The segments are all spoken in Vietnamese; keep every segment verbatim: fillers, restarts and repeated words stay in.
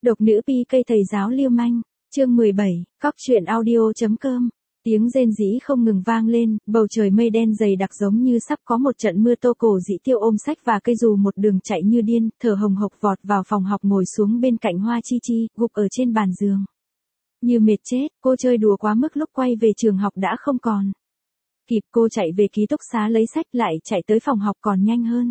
Độc nữ pi cây thầy giáo lưu manh, chương mười bảy, cóc truyện audio.com. Tiếng rên rỉ không ngừng vang lên, bầu trời mây đen dày đặc giống như sắp có một trận mưa to. Cổ Dĩ Tiêu ôm sách và cây dù một đường chạy như điên, thở hồng hộc vọt vào phòng học ngồi xuống bên cạnh Hoa Chi Chi, gục ở trên bàn giường. Như mệt chết, cô chơi đùa quá mức lúc quay về trường học đã không còn kịp. Cô chạy về ký túc xá lấy sách lại chạy tới phòng học còn nhanh hơn.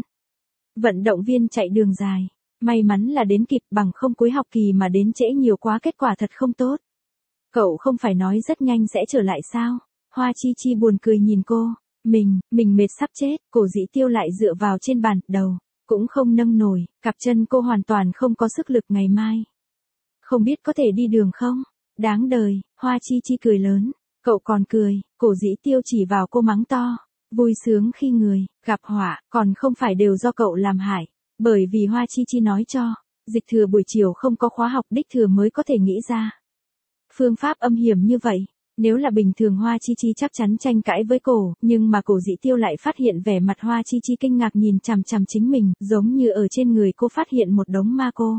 Vận động viên chạy đường dài. May mắn là đến kịp, bằng không cuối học kỳ mà đến trễ nhiều quá kết quả thật không tốt. Cậu không phải nói rất nhanh sẽ trở lại sao? Hoa Chi Chi buồn cười nhìn cô. Mình, mình mệt sắp chết. Cổ Dĩ Tiêu lại dựa vào trên bàn, đầu cũng không nâng nổi, cặp chân cô hoàn toàn không có sức lực. Ngày mai không biết có thể đi đường không? Đáng đời. Hoa Chi Chi cười lớn. Cậu còn cười. Cổ Dĩ Tiêu chỉ vào cô mắng to. Vui sướng khi người gặp họa, còn không phải đều do cậu làm hại. Bởi vì Hoa Chi Chi nói cho, dịch thừa buổi chiều không có khóa học, đích thừa mới có thể nghĩ ra phương pháp âm hiểm như vậy. Nếu là bình thường Hoa Chi Chi chắc chắn tranh cãi với cổ, nhưng mà Cổ Dĩ Tiêu lại phát hiện vẻ mặt Hoa Chi Chi kinh ngạc nhìn chằm chằm chính mình, giống như ở trên người cô phát hiện một đống ma cô.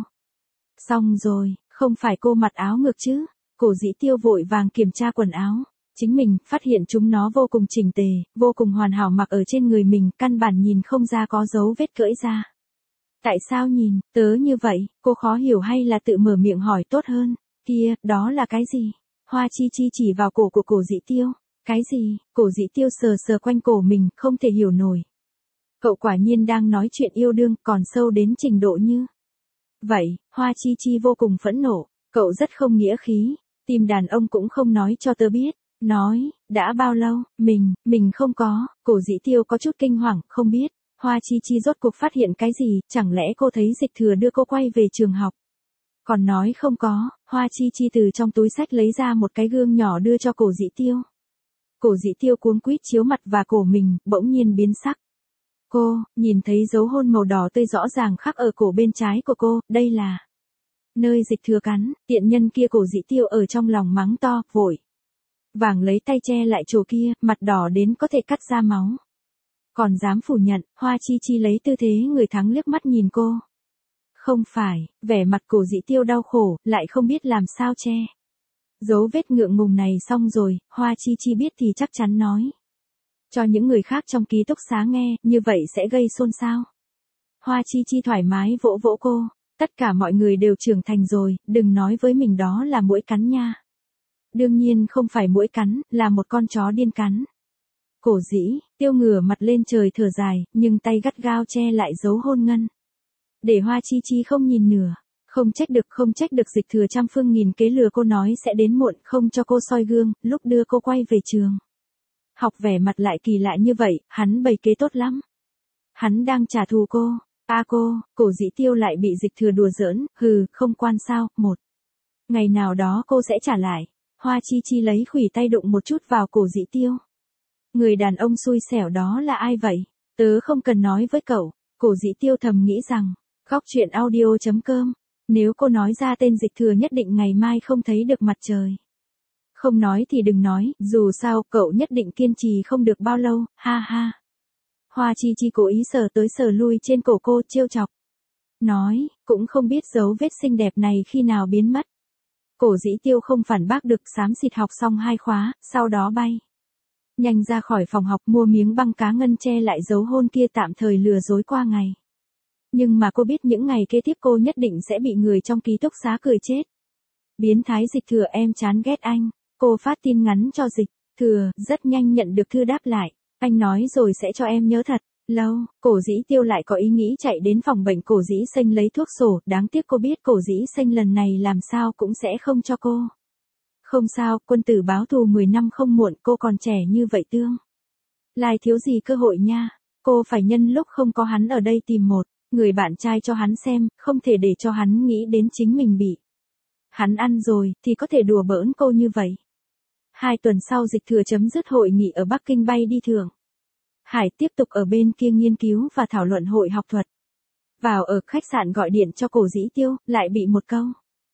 Xong rồi, không phải cô mặc áo ngược chứ? Cổ Dĩ Tiêu vội vàng kiểm tra quần áo chính mình, phát hiện chúng nó vô cùng chỉnh tề, vô cùng hoàn hảo mặc ở trên người mình, căn bản nhìn không ra có dấu vết cỡi ra. Tại sao nhìn tớ như vậy? Cô khó hiểu hay là tự mở miệng hỏi tốt hơn. Kia, đó là cái gì? Hoa Chi Chi chỉ vào cổ của Cổ Dĩ Tiêu. Cái gì? Cổ Dĩ Tiêu sờ sờ quanh cổ mình, không thể hiểu nổi. Cậu quả nhiên đang nói chuyện yêu đương, còn sâu đến trình độ như vậy. Hoa Chi Chi vô cùng phẫn nộ. Cậu rất không nghĩa khí. Tìm đàn ông cũng không nói cho tớ biết. Nói, đã bao lâu? Mình, mình không có. Cổ Dĩ Tiêu có chút kinh hoàng, không biết. Hoa Chi Chi rốt cuộc phát hiện cái gì, chẳng lẽ cô thấy dịch thừa đưa cô quay về trường học? Còn nói không có. Hoa Chi Chi từ trong túi sách lấy ra một cái gương nhỏ đưa cho Cổ Dĩ Tiêu. Cổ Dĩ Tiêu cuống quýt chiếu mặt và cổ mình, bỗng nhiên biến sắc. Cô, nhìn thấy dấu hôn màu đỏ tươi rõ ràng khắc ở cổ bên trái của cô, đây là nơi dịch thừa cắn, tiện nhân kia. Cổ Dĩ Tiêu ở trong lòng mắng to, vội vàng lấy tay che lại chỗ kia, mặt đỏ đến có thể cắt ra máu. Còn dám phủ nhận. Hoa Chi Chi lấy tư thế người thắng liếc mắt nhìn cô. Không phải. Vẻ mặt Cổ Dĩ Tiêu đau khổ, lại không biết làm sao che dấu vết ngượng ngùng này. Xong rồi, Hoa Chi Chi biết thì chắc chắn nói cho những người khác trong ký túc xá nghe, như vậy sẽ gây xôn xao. Hoa Chi Chi thoải mái vỗ vỗ cô. Tất cả mọi người đều trưởng thành rồi, đừng nói với mình đó là muỗi cắn nha. Đương nhiên không phải muỗi cắn, là một con chó điên cắn. Cổ Dĩ Tiêu ngửa mặt lên trời thở dài, nhưng tay gắt gao che lại dấu hôn ngân. Để Hoa Chi Chi không nhìn nửa. Không trách được, không trách được dịch thừa trăm phương nghìn kế lừa cô nói sẽ đến muộn, không cho cô soi gương, lúc đưa cô quay về trường học vẻ mặt lại kỳ lạ như vậy, hắn bày kế tốt lắm. Hắn đang trả thù cô. A à cô, Cổ Dĩ Tiêu lại bị dịch thừa đùa giỡn, hừ, không quan sao, một ngày nào đó cô sẽ trả lại. Hoa Chi Chi lấy khuỷu tay đụng một chút vào Cổ Dĩ Tiêu. Người đàn ông xui xẻo đó là ai vậy? Tớ không cần nói với cậu. Cổ Dĩ Tiêu thầm nghĩ rằng, cóc truyện audio.com, nếu cô nói ra tên dịch thừa nhất định ngày mai không thấy được mặt trời. Không nói thì đừng nói, dù sao cậu nhất định kiên trì không được bao lâu, ha ha. Hoa Chi Chi cố ý sờ tới sờ lui trên cổ cô, trêu chọc. Nói, cũng không biết dấu vết xinh đẹp này khi nào biến mất. Cổ Dĩ Tiêu không phản bác được, xám xịt học xong hai khóa, sau đó bay nhanh ra khỏi phòng học mua miếng băng cá ngân che lại dấu hôn kia, tạm thời lừa dối qua ngày. Nhưng mà cô biết những ngày kế tiếp cô nhất định sẽ bị người trong ký túc xá cười chết. Biến thái dịch thừa, em chán ghét anh. Cô phát tin ngắn cho dịch thừa, rất nhanh nhận được thư đáp lại. Anh nói rồi sẽ cho em nhớ thật lâu. Cổ Dĩ Tiêu lại có ý nghĩ chạy đến phòng bệnh Cổ Dĩ Xanh lấy thuốc sổ, đáng tiếc cô biết Cổ Dĩ Xanh lần này làm sao cũng sẽ không cho cô. Không sao, quân tử báo thù mười năm không muộn, cô còn trẻ như vậy tương lai thiếu gì cơ hội nha. Cô phải nhân lúc không có hắn ở đây tìm một người bạn trai cho hắn xem, không thể để cho hắn nghĩ đến chính mình bị hắn ăn rồi, thì có thể đùa bỡn cô như vậy. Hai tuần sau dịch thừa chấm dứt hội nghị ở Bắc Kinh bay đi Thượng Hải, tiếp tục ở bên kia nghiên cứu và thảo luận hội học thuật. Vào ở khách sạn gọi điện cho Cổ Dĩ Tiêu, lại bị một câu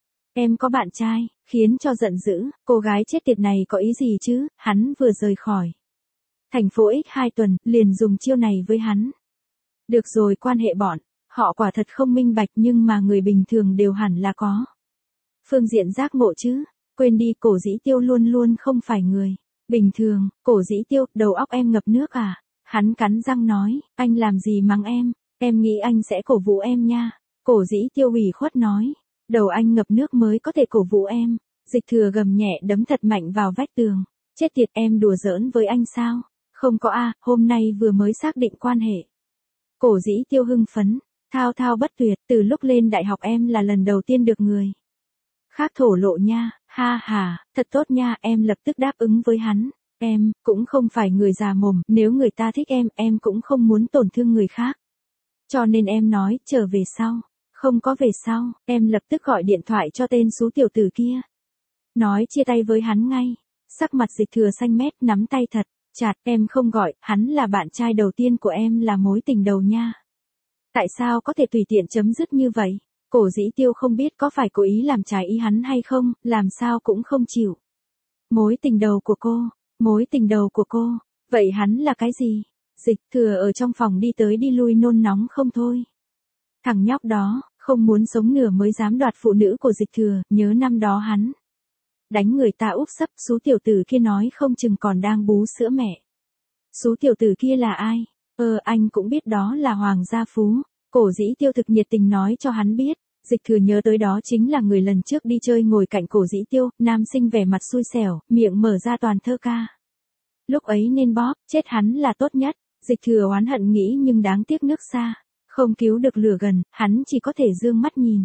em có bạn trai, khiến cho giận dữ. Cô gái chết tiệt này có ý gì chứ? Hắn vừa rời khỏi thành phố X hai tuần, liền dùng chiêu này với hắn. Được rồi, quan hệ bọn họ quả thật không minh bạch, nhưng mà người bình thường đều hẳn là có phương diện giác ngộ chứ. Quên đi, Cổ Dĩ Tiêu luôn luôn không phải người bình thường. Cổ Dĩ Tiêu, đầu óc em ngập nước à? Hắn cắn răng nói, anh làm gì mắng em, em nghĩ anh sẽ cổ vũ em nha. Cổ Dĩ Tiêu ủy khuất nói, đầu anh ngập nước mới có thể cổ vũ em. Dịch Thừa gầm nhẹ đấm thật mạnh vào vách tường. Chết tiệt, em đùa giỡn với anh sao? Không có a, hôm nay vừa mới xác định quan hệ. Cổ Dĩ Tiêu hưng phấn, thao thao bất tuyệt, từ lúc lên đại học em là lần đầu tiên được người khác thổ lộ nha, ha ha, thật tốt nha, em lập tức đáp ứng với hắn. Em cũng không phải người già mồm, nếu người ta thích em, em cũng không muốn tổn thương người khác. Cho nên em nói, trở về sau. Không có về sau, em lập tức gọi điện thoại cho tên xú tiểu tử kia. Nói chia tay với hắn ngay. Sắc mặt Dịch Thừa xanh mét, nắm tay thật chặt, em không gọi, hắn là bạn trai đầu tiên của em, là mối tình đầu nha. Tại sao có thể tùy tiện chấm dứt như vậy? Cổ Dĩ Tiêu không biết có phải cố ý làm trái ý hắn hay không, làm sao cũng không chịu. Mối tình đầu của cô, mối tình đầu của cô, vậy hắn là cái gì? Dịch Thừa ở trong phòng đi tới đi lui nôn nóng không thôi. Thằng nhóc đó, không muốn sống nửa mới dám đoạt phụ nữ của Dịch Thừa, nhớ năm đó hắn đánh người ta úp sấp, xú tiểu tử kia nói không chừng còn đang bú sữa mẹ. Xú tiểu tử kia là ai? Ờ, anh cũng biết đó là Hoàng Gia Phú. Cổ Dĩ Tiêu thực nhiệt tình nói cho hắn biết. Dịch Thừa nhớ tới đó chính là người lần trước đi chơi ngồi cạnh Cổ Dĩ Tiêu, nam sinh vẻ mặt xui xẻo, miệng mở ra toàn thơ ca. Lúc ấy nên bóp, chết hắn là tốt nhất. Dịch Thừa oán hận nghĩ nhưng đáng tiếc nước xa, không cứu được lửa gần, hắn chỉ có thể dương mắt nhìn.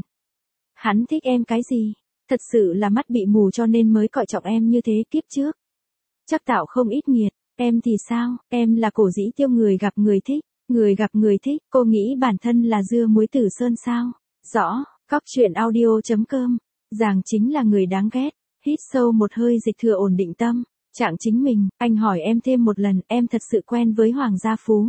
Hắn thích em cái gì? Thật sự là mắt bị mù cho nên mới coi trọng em như thế kiếp trước. Chắc tạo không ít nghiệt, em thì sao, em là Cổ Dĩ Tiêu người gặp người thích, người gặp người thích, cô nghĩ bản thân là dưa muối Tử Sơn sao? Rõ, cóc truyện audio chấm com, Giàng chính là người đáng ghét. Hít sâu một hơi, Dịch Thừa ổn định tâm, trạng chính mình, anh hỏi em thêm một lần, em thật sự quen với Hoàng Gia Phú?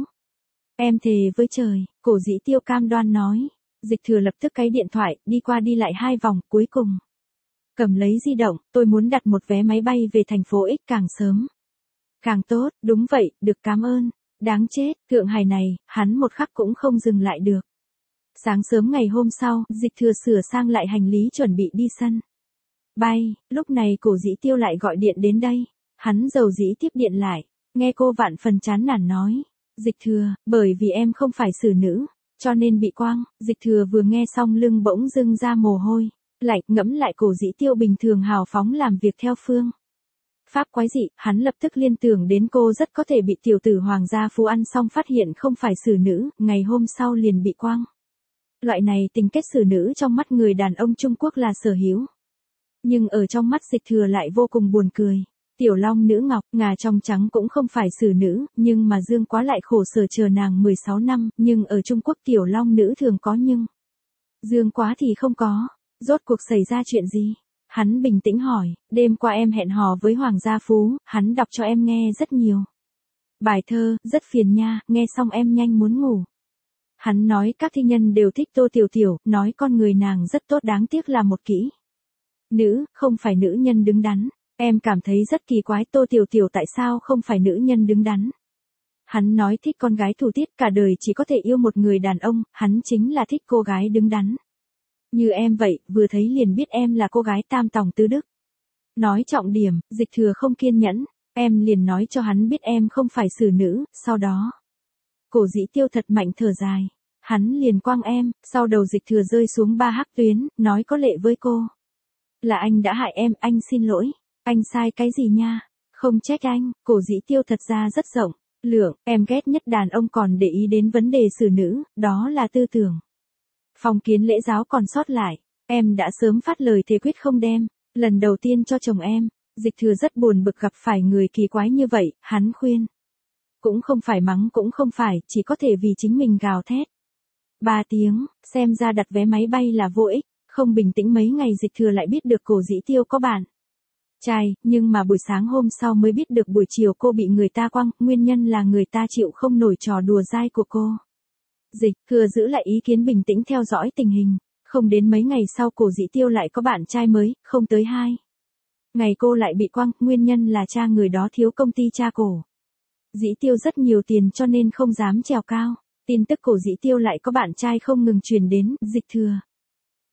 Em thề với trời, Cổ Dĩ Tiêu cam đoan nói. Dịch Thừa lập tức cái điện thoại, đi qua đi lại hai vòng, cuối cùng cầm lấy di động, tôi muốn đặt một vé máy bay về thành phố X càng sớm càng tốt. Đúng vậy, được, cảm ơn. Đáng chết, Thượng Hải này, hắn một khắc cũng không dừng lại được. Sáng sớm ngày hôm sau, Dịch Thừa sửa sang lại hành lý chuẩn bị đi sân bay. Lúc này Cổ Dĩ Tiêu lại gọi điện đến đây. Hắn dầu dĩ tiếp điện lại, nghe cô vạn phần chán nản nói. Dịch Thừa, bởi vì em không phải xử nữ, cho nên bị quăng. Dịch Thừa vừa nghe xong lưng bỗng dưng ra mồ hôi lạnh, ngẫm lại Cổ Dĩ Tiêu bình thường hào phóng làm việc theo phương pháp quái dị, hắn lập tức liên tưởng đến cô rất có thể bị tiểu tử Hoàng Gia Phú ăn xong phát hiện không phải xử nữ, ngày hôm sau liền bị quăng. Loại này tình kết xử nữ trong mắt người đàn ông Trung Quốc là sở hữu. Nhưng ở trong mắt Dịch Thừa lại vô cùng buồn cười. Tiểu Long nữ ngọc, ngà trong trắng cũng không phải xử nữ, nhưng mà Dương Quá lại khổ sở chờ nàng mười sáu năm, nhưng ở Trung Quốc Tiểu Long nữ thường có nhưng Dương Quá thì không có. Rốt cuộc xảy ra chuyện gì? Hắn bình tĩnh hỏi, đêm qua em hẹn hò với Hoàng Gia Phú, hắn đọc cho em nghe rất nhiều bài thơ, rất phiền nha, nghe xong em nhanh muốn ngủ. Hắn nói các thi nhân đều thích Tô Tiểu Tiểu, nói con người nàng rất tốt, đáng tiếc là một kỹ nữ, không phải nữ nhân đứng đắn. Em cảm thấy rất kỳ quái, Tô Tiểu Tiểu tại sao không phải nữ nhân đứng đắn. Hắn nói thích con gái thủ tiết, cả đời chỉ có thể yêu một người đàn ông, hắn chính là thích cô gái đứng đắn. Như em vậy, vừa thấy liền biết em là cô gái tam tòng tứ đức. Nói trọng điểm, Dịch Thừa không kiên nhẫn, em liền nói cho hắn biết em không phải xử nữ, sau đó Cổ Dĩ Tiêu thật mạnh thở dài. Hắn liền quăng em, sau đầu Dịch Thừa rơi xuống ba hắc tuyến, nói có lệ với cô. Là anh đã hại em, anh xin lỗi. Anh sai cái gì nha? Không trách anh. Cổ Dĩ Tiêu thật ra rất rộng lượng, em ghét nhất đàn ông còn để ý đến vấn đề xử nữ, đó là tư tưởng phong kiến lễ giáo còn sót lại. Em đã sớm phát lời thề quyết không đem lần đầu tiên cho chồng em. Dịch Thừa rất buồn bực gặp phải người kỳ quái như vậy, hắn khuyên cũng không phải, mắng cũng không phải, chỉ có thể vì chính mình gào thét. Ba tiếng, xem ra đặt vé máy bay là vô ích. Không bình tĩnh mấy ngày, Dịch Thừa lại biết được Cổ Dĩ Tiêu có bạn trai, nhưng mà buổi sáng hôm sau mới biết được buổi chiều cô bị người ta quăng, nguyên nhân là người ta chịu không nổi trò đùa dai của cô. Dịch Thừa giữ lại ý kiến bình tĩnh theo dõi tình hình. Không đến mấy ngày sau Cổ Dĩ Tiêu lại có bạn trai mới, không tới hai ngày cô lại bị quăng, nguyên nhân là cha người đó thiếu công ty cha Cổ Dĩ Tiêu rất nhiều tiền cho nên không dám trèo cao. Tin tức Cổ Dĩ Tiêu lại có bạn trai không ngừng truyền đến. Dịch Thừa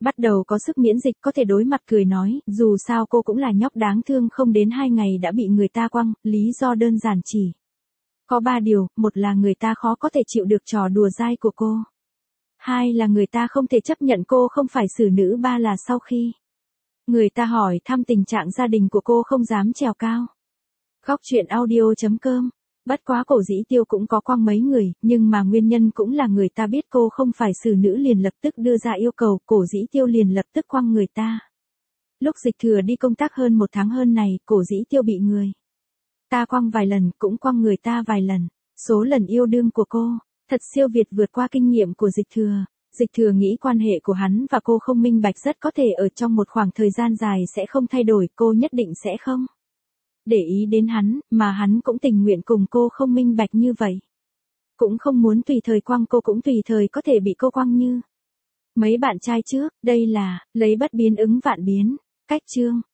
Bắt đầu có sức miễn dịch có thể đối mặt cười nói, dù sao cô cũng là nhóc đáng thương không đến hai ngày đã bị người ta quăng, lý do đơn giản chỉ. Có ba điều, một là người ta khó có thể chịu được trò đùa dai của cô. Hai là người ta không thể chấp nhận cô không phải xử nữ, ba là sau khi người ta hỏi thăm tình trạng gia đình của cô không dám trèo cao. Góc chuyện audio chấm com. Bất quá Cổ Dĩ Tiêu cũng có quăng mấy người, nhưng mà nguyên nhân cũng là người ta biết cô không phải xử nữ liền lập tức đưa ra yêu cầu, Cổ Dĩ Tiêu liền lập tức quăng người ta. Lúc Dịch Thừa đi công tác hơn một tháng hơn này, Cổ Dĩ Tiêu bị người ta quăng vài lần, cũng quăng người ta vài lần. Số lần yêu đương của cô, thật siêu việt vượt qua kinh nghiệm của Dịch Thừa. Dịch Thừa nghĩ quan hệ của hắn và cô không minh bạch, rất có thể ở trong một khoảng thời gian dài sẽ không thay đổi, cô nhất định sẽ không để ý đến hắn, mà hắn cũng tình nguyện cùng cô không minh bạch như vậy. Cũng không muốn tùy thời quăng cô, cũng tùy thời có thể bị cô quăng như mấy bạn trai trước, đây là lấy bất biến ứng vạn biến. Cách chương